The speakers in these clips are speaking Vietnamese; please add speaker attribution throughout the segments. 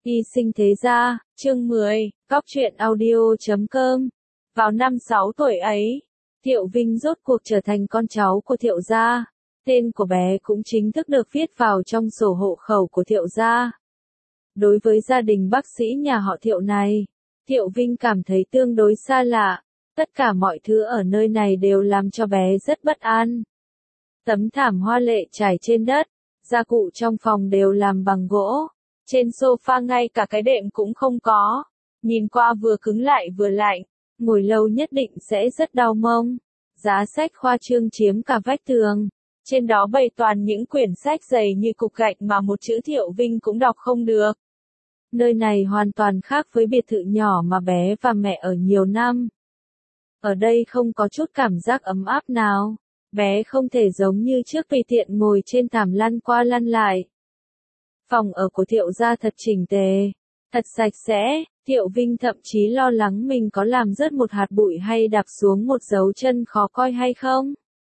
Speaker 1: Y sinh thế gia, chương 10, Cóc truyện audio.com. Vào năm 6 tuổi ấy, Thiệu Vinh rốt cuộc trở thành con cháu của Thiệu gia. Tên của bé cũng chính thức được viết vào trong sổ hộ khẩu của Thiệu gia. Đối với gia đình bác sĩ nhà họ Thiệu này, Thiệu Vinh cảm thấy tương đối xa lạ. Tất cả mọi thứ ở nơi này đều làm cho bé rất bất an. Tấm thảm hoa lệ trải trên đất, gia cụ trong phòng đều làm bằng gỗ. Trên sofa ngay cả cái đệm cũng không có. Nhìn qua vừa cứng lại vừa lạnh, ngồi lâu nhất định sẽ rất đau mông. Giá sách khoa trương chiếm cả vách tường. Trên đó bày toàn những quyển sách dày như cục gạch mà một chữ Thiệu Vinh cũng đọc không được. Nơi này hoàn toàn khác với biệt thự nhỏ mà bé và mẹ ở nhiều năm. Ở đây không có chút cảm giác ấm áp nào. Bé không thể giống như trước tùy tiện ngồi trên thảm lăn qua lăn lại. Phòng ở của Thiệu gia thật chỉnh tề, thật sạch sẽ. Thiệu Vinh thậm chí lo lắng mình có làm rớt một hạt bụi hay đạp xuống một dấu chân khó coi hay không.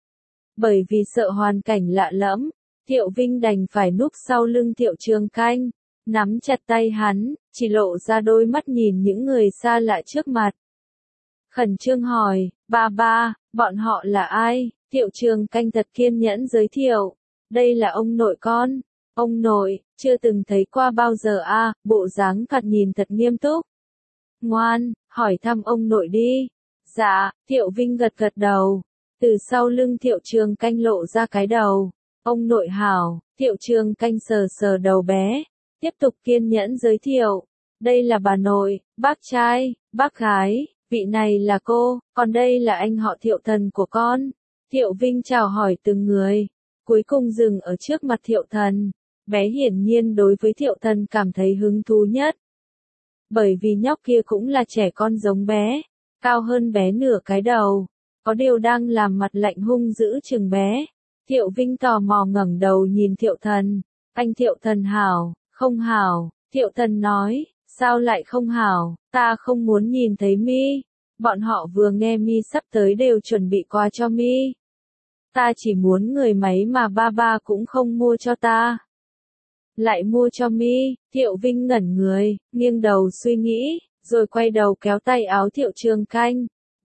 Speaker 1: Bởi vì sợ hoàn cảnh lạ lẫm, Thiệu Vinh đành phải núp sau lưng Thiệu Trường Canh, nắm chặt tay hắn, chỉ lộ ra đôi mắt nhìn những người xa lạ trước mặt. Khẩn trương hỏi, ba, bọn họ là ai? Thiệu Trường Canh thật kiên nhẫn giới thiệu, đây là ông nội con. Ông nội, chưa từng thấy qua bao giờ à, bộ dáng thoạt nhìn thật nghiêm túc. Ngoan, hỏi thăm ông nội đi. Dạ, Thiệu Vinh gật gật đầu. Từ sau lưng Thiệu Trường Canh lộ ra cái đầu. Ông nội hảo, Thiệu Trường Canh sờ sờ đầu bé. Tiếp tục kiên nhẫn giới thiệu. Đây là bà nội, bác trai, bác gái, vị này là cô, còn đây là anh họ Thiệu Thần của con. Thiệu Vinh chào hỏi từng người. Cuối cùng dừng ở trước mặt Thiệu Thần. Bé hiển nhiên đối với Thiệu Thần cảm thấy hứng thú nhất. Bởi vì nhóc kia cũng là trẻ con giống bé, cao hơn bé nửa cái đầu, có điều đang làm mặt lạnh hung dữ chừng bé. Thiệu Vinh tò mò ngẩng đầu nhìn Thiệu Thần, anh Thiệu Thần hảo, không hảo, Thiệu Thần nói, sao lại không hảo, ta không muốn nhìn thấy mi. Bọn họ vừa nghe mi sắp tới đều chuẩn bị quà cho mi. Ta chỉ muốn người máy mà ba cũng không mua cho ta. Lại mua cho mi. Thiệu Vinh ngẩn người, nghiêng đầu suy nghĩ, rồi quay đầu kéo tay áo Thiệu Trường Canh.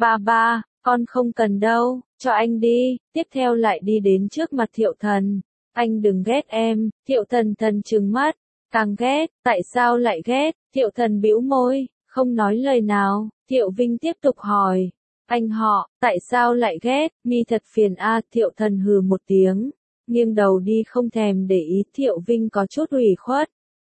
Speaker 1: Ba, con không cần đâu, cho anh đi. Tiếp theo lại đi đến trước mặt Thiệu Thần. Anh đừng ghét em. Thiệu Thần trừng mắt, càng ghét, tại sao lại ghét? Thiệu Thần bĩu môi, không nói lời nào. Thiệu Vinh tiếp tục hỏi, anh họ, tại sao lại ghét? Mi thật phiền a. Thiệu Thần hừ một tiếng, nghiêng đầu đi không thèm để ý. Thiệu Vinh có chút ủy khuất.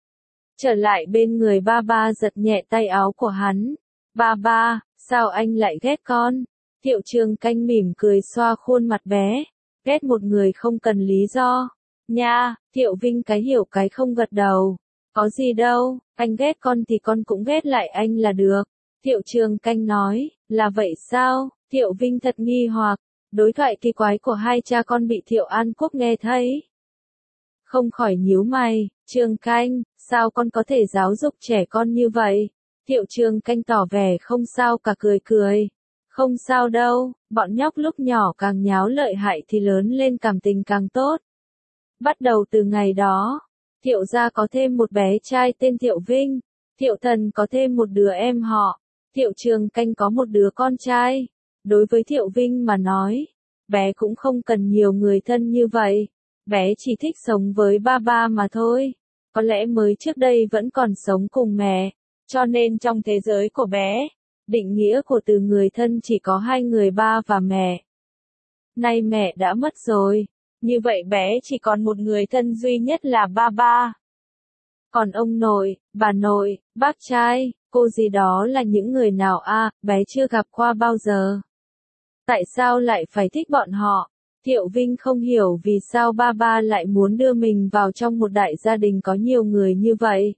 Speaker 1: Trở lại bên người ba giật nhẹ tay áo của hắn. Ba, sao anh lại ghét con? Thiệu Trường Canh mỉm cười xoa khuôn mặt bé. Ghét một người không cần lý do. Nha, Thiệu Vinh cái hiểu cái không gật đầu. Có gì đâu, anh ghét con thì con cũng ghét lại anh là được. Thiệu Trường Canh nói, là vậy sao? Thiệu Vinh thật nghi hoặc. Đối thoại kỳ quái của hai cha con bị Thiệu An Quốc nghe thấy. Không khỏi nhíu mày, Trường Canh, sao con có thể giáo dục trẻ con như vậy? Thiệu Trường Canh tỏ vẻ không sao cả cười. Không sao đâu, bọn nhóc lúc nhỏ càng nháo lợi hại thì lớn lên cảm tình càng tốt. Bắt đầu từ ngày đó, Thiệu gia có thêm một bé trai tên Thiệu Vinh, Thiệu Thần có thêm một đứa em họ, Thiệu Trường Canh có một đứa con trai. Đối với Thiệu Vinh mà nói, bé cũng không cần nhiều người thân như vậy, bé chỉ thích sống với ba mà thôi. Có lẽ mới trước đây vẫn còn sống cùng mẹ, cho nên trong thế giới của bé, định nghĩa của từ người thân chỉ có hai người ba và mẹ. Nay mẹ đã mất rồi, như vậy bé chỉ còn một người thân duy nhất là ba. Còn ông nội, bà nội, bác trai, cô gì đó là những người nào a? Bé chưa gặp qua bao giờ. Tại sao lại phải thích bọn họ? Thiệu Vinh không hiểu vì sao ba lại muốn đưa mình vào trong một đại gia đình có nhiều người như vậy.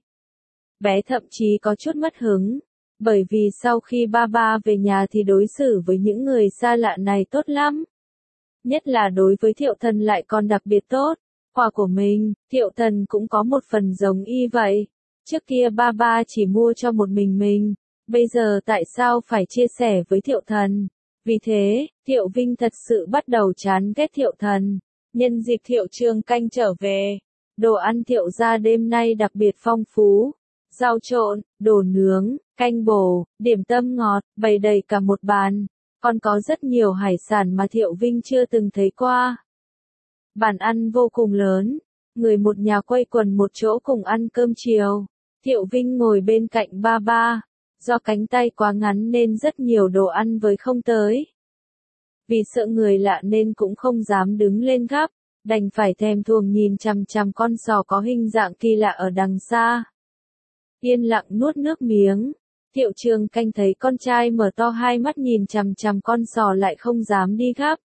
Speaker 1: Bé thậm chí có chút mất hứng, bởi vì sau khi ba về nhà thì đối xử với những người xa lạ này tốt lắm. Nhất là đối với Thiệu Thần lại còn đặc biệt tốt. Quà của mình, Thiệu Thần cũng có một phần giống y vậy. Trước kia ba chỉ mua cho một mình, bây giờ tại sao phải chia sẻ với Thiệu Thần? Vì thế, Thiệu Vinh thật sự bắt đầu chán ghét Thiệu Thần. Nhân dịp Thiệu Trường Canh trở về, đồ ăn Thiệu gia đêm nay đặc biệt phong phú. rau trộn, đồ nướng, canh bổ, điểm tâm ngọt, bày đầy cả một bàn. Còn có rất nhiều hải sản mà Thiệu Vinh chưa từng thấy qua. Bàn ăn vô cùng lớn, người một nhà quây quần một chỗ cùng ăn cơm chiều. Thiệu Vinh ngồi bên cạnh ba ba, do cánh tay quá ngắn nên rất nhiều đồ ăn với không tới. Vì sợ người lạ nên cũng không dám đứng lên gắp, đành phải thèm thuồng nhìn chằm chằm con sò có hình dạng kỳ lạ ở đằng xa. Yên lặng nuốt nước miếng, Thiệu Trường Canh thấy con trai mở to hai mắt nhìn chằm chằm con sò lại không dám đi gắp.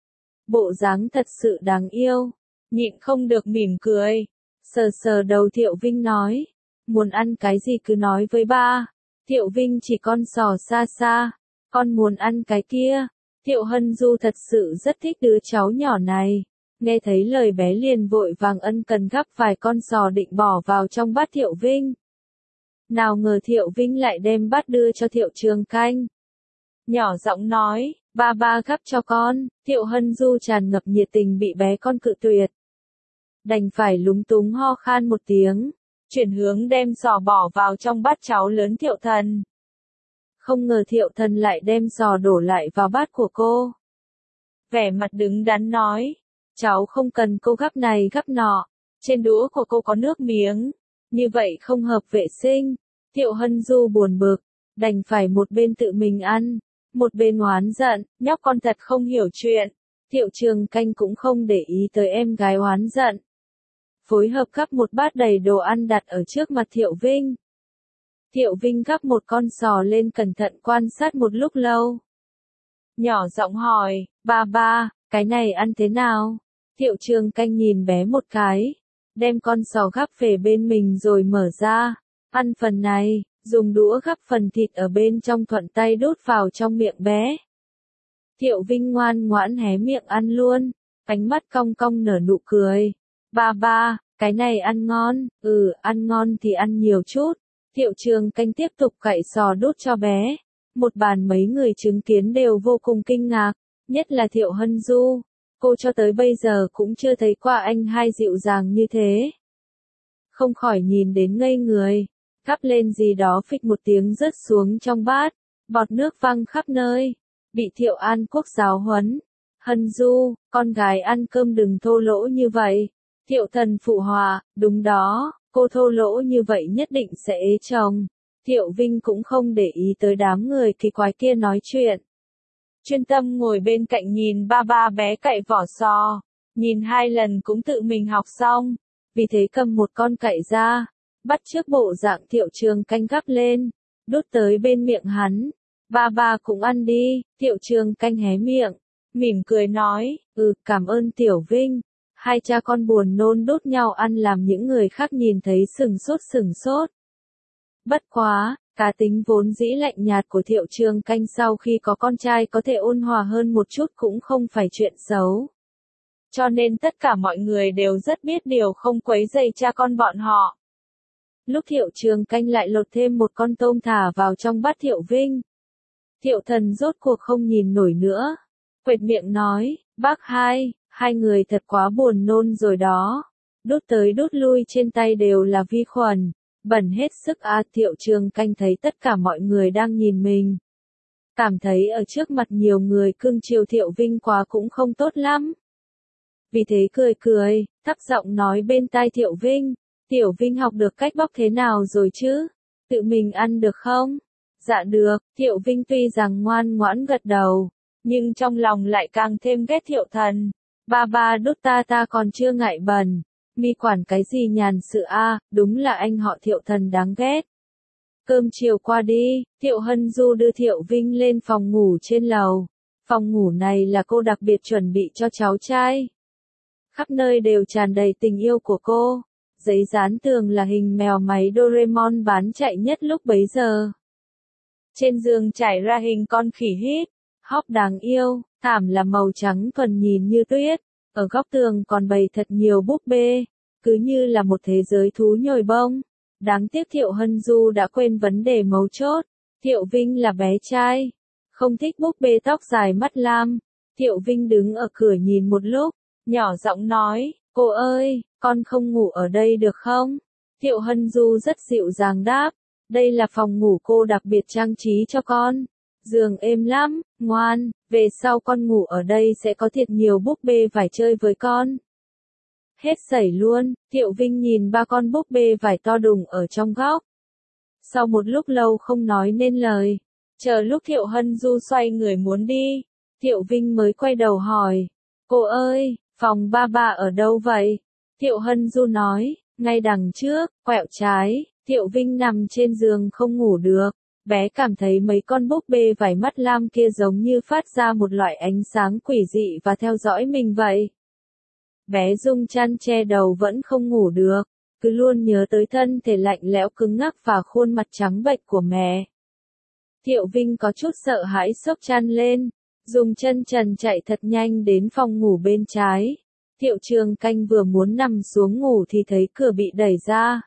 Speaker 1: Bộ dáng thật sự đáng yêu, nhịn không được mỉm cười, sờ sờ đầu Thiệu Vinh nói, muốn ăn cái gì cứ nói với ba. Thiệu Vinh chỉ con sò xa xa, con muốn ăn cái kia. Thiệu Hân Du thật sự rất thích đứa cháu nhỏ này, nghe thấy lời bé liền vội vàng ân cần gắp vài con sò định bỏ vào trong bát Thiệu Vinh. Nào ngờ Thiệu Vinh lại đem bát đưa cho Thiệu Trường Canh. Nhỏ giọng nói, ba ba gắp cho con. Thiệu Hân Du tràn ngập nhiệt tình bị bé con cự tuyệt. Đành phải lúng túng ho khan một tiếng, chuyển hướng đem sò bỏ vào trong bát cháu lớn Thiệu Thần. Không ngờ Thiệu Thần lại đem sò đổ lại vào bát của cô. Vẻ mặt đứng đắn nói, cháu không cần cô gắp này gắp nọ, trên đũa của cô có nước miếng, như vậy không hợp vệ sinh. Thiệu Hân Du buồn bực, đành phải một bên tự mình ăn, một bên oán giận, nhóc con thật không hiểu chuyện. Thiệu Trường Canh cũng không để ý tới em gái oán giận. Phối hợp gắp một bát đầy đồ ăn đặt ở trước mặt Thiệu Vinh. Thiệu Vinh gắp một con sò lên cẩn thận quan sát một lúc lâu. Nhỏ giọng hỏi, ba ba, cái này ăn thế nào? Thiệu Trường Canh nhìn bé một cái, đem con sò gắp về bên mình rồi mở ra, ăn phần này, dùng đũa gắp phần thịt ở bên trong thuận tay đút vào trong miệng bé. Thiệu Vinh ngoan ngoãn hé miệng ăn luôn, ánh mắt cong cong nở nụ cười. Ba ba, cái này ăn ngon, ăn ngon thì ăn nhiều chút. Thiệu Trường Canh tiếp tục cạy sò đút cho bé. Một bàn mấy người chứng kiến đều vô cùng kinh ngạc, nhất là Thiệu Hân Du. Cô cho tới bây giờ cũng chưa thấy qua anh hai dịu dàng như thế. Không khỏi nhìn đến ngây người, gắp lên gì đó phịch một tiếng rớt xuống trong bát, bọt nước văng khắp nơi. Bị Thiệu An Quốc giáo huấn. Hân Du, con gái ăn cơm đừng thô lỗ như vậy. Thiệu Thần phụ họa, đúng đó, cô thô lỗ như vậy nhất định sẽ ế chồng. Thiệu Vinh cũng không để ý tới đám người kỳ quái kia nói chuyện. Chuyên tâm ngồi bên cạnh nhìn ba ba bé cạy vỏ sò, nhìn 2 lần cũng tự mình học xong, vì thế cầm một con cạy ra, bắt chước bộ dạng Thiệu Trường Canh gắp lên, đút tới bên miệng hắn. Ba ba cũng ăn đi. Thiệu Trường Canh hé miệng, mỉm cười nói, cảm ơn Tiểu Vinh. Hai cha con buồn nôn đút nhau ăn làm những người khác nhìn thấy sừng sốt. Bất quá, cá tính vốn dĩ lạnh nhạt của Thiệu Trường Canh sau khi có con trai có thể ôn hòa hơn một chút cũng không phải chuyện xấu. Cho nên tất cả mọi người đều rất biết điều không quấy rầy cha con bọn họ. Lúc Thiệu Trường Canh lại lột thêm một con tôm thả vào trong bát Thiệu Vinh. Thiệu Thần rốt cuộc không nhìn nổi nữa. Quệt miệng nói, bác hai người thật quá buồn nôn rồi đó. Đút tới đút lui trên tay đều là vi khuẩn. Bẩn hết sức Thiệu Trường Canh thấy tất cả mọi người đang nhìn mình. Cảm thấy ở trước mặt nhiều người cưng chiều Thiệu Vinh quá cũng không tốt lắm. Vì thế cười, thấp giọng nói bên tai Thiệu Vinh. Tiểu Vinh học được cách bóc thế nào rồi chứ? Tự mình ăn được không? Dạ được. Thiệu Vinh tuy rằng ngoan ngoãn gật đầu, nhưng trong lòng lại càng thêm ghét Thiệu Thần. Ba ba đút ta còn chưa ngại bẩn. Mi quản cái gì nhàn sự đúng là anh họ Thiệu Thần đáng ghét. Cơm chiều qua đi, Thiệu Hân Du đưa Thiệu Vinh lên phòng ngủ trên lầu. Phòng ngủ này là cô đặc biệt chuẩn bị cho cháu trai. Khắp nơi đều tràn đầy tình yêu của cô. Giấy dán tường là hình mèo máy Doraemon bán chạy nhất lúc bấy giờ. Trên giường trải ra hình con khỉ hít, hóc đáng yêu, thảm là màu trắng thuần nhìn như tuyết. Ở góc tường còn bày thật nhiều búp bê, cứ như là một thế giới thú nhồi bông. Đáng tiếc Thiệu Hân Du đã quên vấn đề mấu chốt. Thiệu Vinh là bé trai, không thích búp bê tóc dài mắt lam. Thiệu Vinh đứng ở cửa nhìn một lúc, nhỏ giọng nói, cô ơi, con không ngủ ở đây được không? Thiệu Hân Du rất dịu dàng đáp, đây là phòng ngủ cô đặc biệt trang trí cho con. Giường êm lắm, ngoan, về sau con ngủ ở đây sẽ có thiệt nhiều búp bê vải chơi với con. Hết sảy luôn, Thiệu Vinh nhìn ba con búp bê vải to đùng ở trong góc. Sau một lúc lâu không nói nên lời, chờ lúc Thiệu Hân Du xoay người muốn đi, Thiệu Vinh mới quay đầu hỏi, cô ơi, phòng ba ba ở đâu vậy? Thiệu Hân Du nói, ngay đằng trước, quẹo trái. Thiệu Vinh nằm trên giường không ngủ được, bé cảm thấy mấy con búp bê vải mắt lam kia giống như phát ra một loại ánh sáng quỷ dị và theo dõi mình vậy. Bé rung chăn che đầu vẫn không ngủ được, cứ luôn nhớ tới thân thể lạnh lẽo cứng ngắc và khuôn mặt trắng bệch của mẹ. Thiệu Vinh có chút sợ hãi xốc chăn lên, dùng chân trần chạy thật nhanh đến phòng ngủ bên trái. Thiệu Trường Canh vừa muốn nằm xuống ngủ thì thấy cửa bị đẩy ra.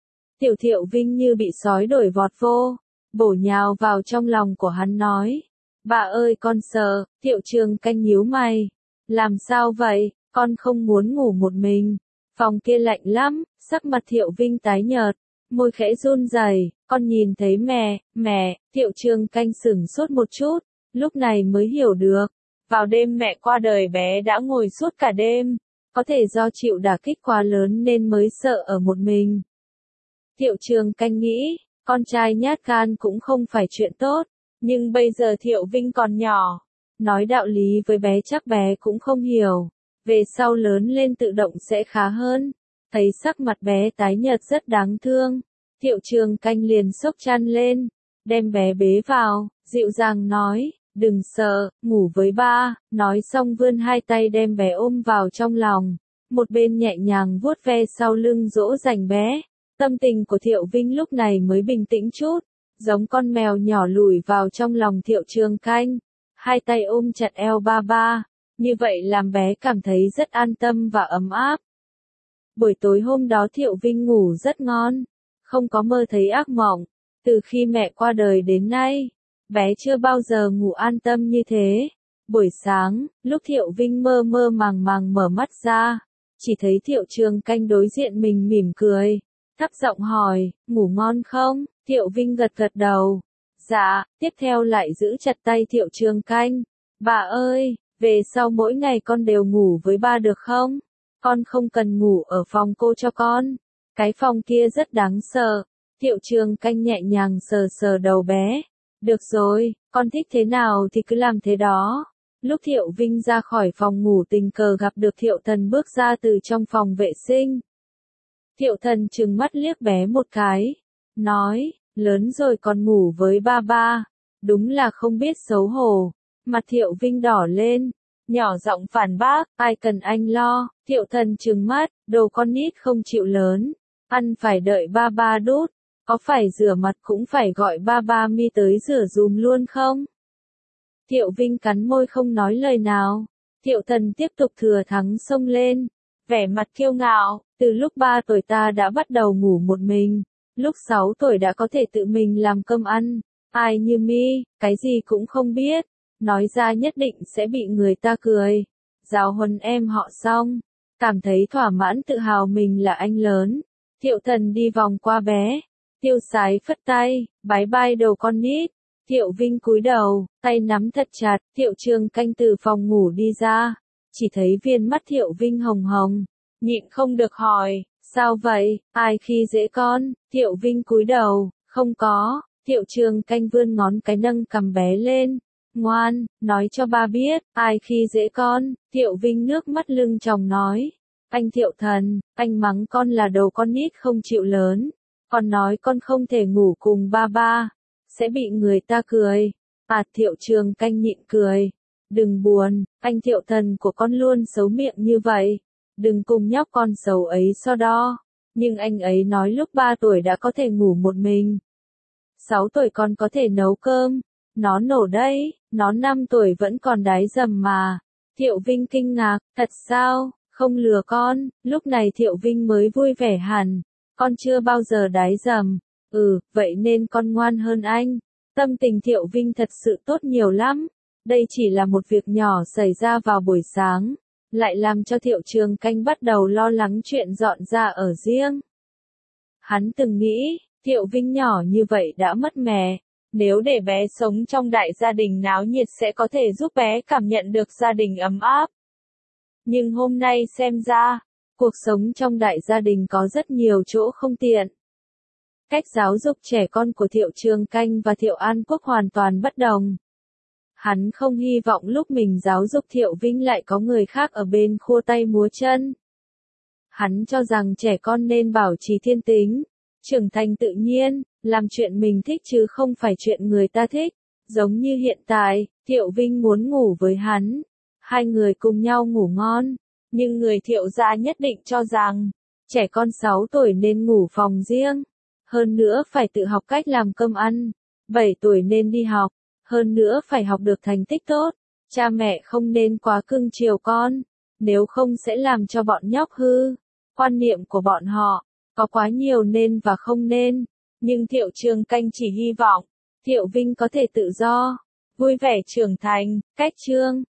Speaker 1: Thiệu Vinh như bị sói đuổi vọt vô, bổ nhào vào trong lòng của hắn nói. Bà ơi con sợ, Thiệu Trường Canh nhíu mày. Làm sao vậy, con không muốn ngủ một mình. Phòng kia lạnh lắm, sắc mặt Thiệu Vinh tái nhợt, môi khẽ run rẩy. Con nhìn thấy mẹ, Thiệu Trường Canh sửng sốt một chút, lúc này mới hiểu được. Vào đêm mẹ qua đời bé đã ngồi suốt cả đêm, có thể do chịu đả kích quá lớn nên mới sợ ở một mình. Thiệu Trường Canh nghĩ, con trai nhát gan cũng không phải chuyện tốt, nhưng bây giờ Thiệu Vinh còn nhỏ, nói đạo lý với bé chắc bé cũng không hiểu, về sau lớn lên tự động sẽ khá hơn. Thấy sắc mặt bé tái nhợt rất đáng thương, Thiệu Trường Canh liền xốc chăn lên, đem bé bế vào, dịu dàng nói, đừng sợ, ngủ với ba, nói xong vươn hai tay đem bé ôm vào trong lòng, một bên nhẹ nhàng vuốt ve sau lưng dỗ dành bé. Tâm tình của Thiệu Vinh lúc này mới bình tĩnh chút, giống con mèo nhỏ lủi vào trong lòng Thiệu Trường Canh, hai tay ôm chặt eo ba ba, như vậy làm bé cảm thấy rất an tâm và ấm áp. Buổi tối hôm đó Thiệu Vinh ngủ rất ngon, không có mơ thấy ác mộng, từ khi mẹ qua đời đến nay, bé chưa bao giờ ngủ an tâm như thế. Buổi sáng, lúc Thiệu Vinh mơ mơ màng màng mở mắt ra, chỉ thấy Thiệu Trường Canh đối diện mình mỉm cười. Thấp giọng hỏi, ngủ ngon không? Thiệu Vinh gật gật đầu. Dạ, tiếp theo lại giữ chặt tay Thiệu Trường Canh. Bà ơi, về sau mỗi ngày con đều ngủ với ba được không? Con không cần ngủ ở phòng cô cho con. Cái phòng kia rất đáng sợ. Thiệu Trường Canh nhẹ nhàng sờ sờ đầu bé. Được rồi, con thích thế nào thì cứ làm thế đó. Lúc Thiệu Vinh ra khỏi phòng ngủ tình cờ gặp được Thiệu Thần bước ra từ trong phòng vệ sinh. Thiệu Thần trừng mắt liếc bé một cái, nói, lớn rồi còn ngủ với ba ba, đúng là không biết xấu hổ. Mặt Thiệu Vinh đỏ lên, nhỏ giọng phản bác, ai cần anh lo. Thiệu Thần trừng mắt, đồ con nít không chịu lớn, ăn phải đợi ba ba đút, có phải rửa mặt cũng phải gọi ba ba mi tới rửa dùm luôn không? Thiệu Vinh cắn môi không nói lời nào. Thiệu Thần tiếp tục thừa thắng xông lên, vẻ mặt kiêu ngạo, từ lúc 3 tuổi ta đã bắt đầu ngủ một mình, lúc 6 tuổi đã có thể tự mình làm cơm ăn, ai như mi, cái gì cũng không biết, nói ra nhất định sẽ bị người ta cười. Giáo huấn em họ xong, cảm thấy thỏa mãn tự hào mình là anh lớn. Thiệu Thần đi vòng qua bé, tiêu sái phất tay, bái bai đầu con nít. Thiệu Vinh cúi đầu, tay nắm thật chặt. Thiệu Trường Canh từ phòng ngủ đi ra, chỉ thấy viên mắt Thiệu Vinh hồng hồng, nhịn không được hỏi, sao vậy, ai khi dễ con? Thiệu Vinh cúi đầu, không có. Thiệu Trường Canh vươn ngón cái nâng cầm bé lên, ngoan, nói cho ba biết, ai khi dễ con? Thiệu Vinh nước mắt lưng tròng nói, anh Thiệu Thần, anh mắng con là đồ con nít không chịu lớn, còn nói con không thể ngủ cùng ba ba, sẽ bị người ta cười. Thiệu Trường Canh nhịn cười, đừng buồn, anh Thiệu Thần của con luôn xấu miệng như vậy, đừng cùng nhóc con xấu ấy so đo. Nhưng anh ấy nói lúc 3 tuổi đã có thể ngủ một mình, 6 tuổi còn có thể nấu cơm, nó nổ đấy, nó 5 tuổi vẫn còn đái dầm mà. Thiệu Vinh kinh ngạc, thật sao, không lừa con. Lúc này Thiệu Vinh mới vui vẻ hẳn, con chưa bao giờ đái dầm, vậy nên con ngoan hơn anh. Tâm tình Thiệu Vinh thật sự tốt nhiều lắm, đây chỉ là một việc nhỏ xảy ra vào buổi sáng, lại làm cho Thiệu Trường Canh bắt đầu lo lắng chuyện dọn ra ở riêng. Hắn từng nghĩ, Thiệu Vinh nhỏ như vậy đã mất mẹ. Nếu để bé sống trong đại gia đình náo nhiệt sẽ có thể giúp bé cảm nhận được gia đình ấm áp. Nhưng hôm nay xem ra, cuộc sống trong đại gia đình có rất nhiều chỗ không tiện. Cách giáo dục trẻ con của Thiệu Trường Canh và Thiệu An Quốc hoàn toàn bất đồng. Hắn không hy vọng lúc mình giáo dục Thiệu Vinh lại có người khác ở bên khua tay múa chân. Hắn cho rằng trẻ con nên bảo trì thiên tính, trưởng thành tự nhiên, làm chuyện mình thích chứ không phải chuyện người ta thích. Giống như hiện tại, Thiệu Vinh muốn ngủ với hắn. Hai người cùng nhau ngủ ngon. Nhưng người Thiệu gia nhất định cho rằng, trẻ con 6 tuổi nên ngủ phòng riêng. Hơn nữa phải tự học cách làm cơm ăn. 7 tuổi nên đi học. Hơn nữa phải học được thành tích tốt. Cha mẹ không nên quá cưng chiều con. Nếu không sẽ làm cho bọn nhóc hư. Quan niệm của bọn họ, có quá nhiều nên và không nên. Nhưng Thiệu Trường Canh chỉ hy vọng, Thiệu Vinh có thể tự do, vui vẻ trưởng thành, cách chương.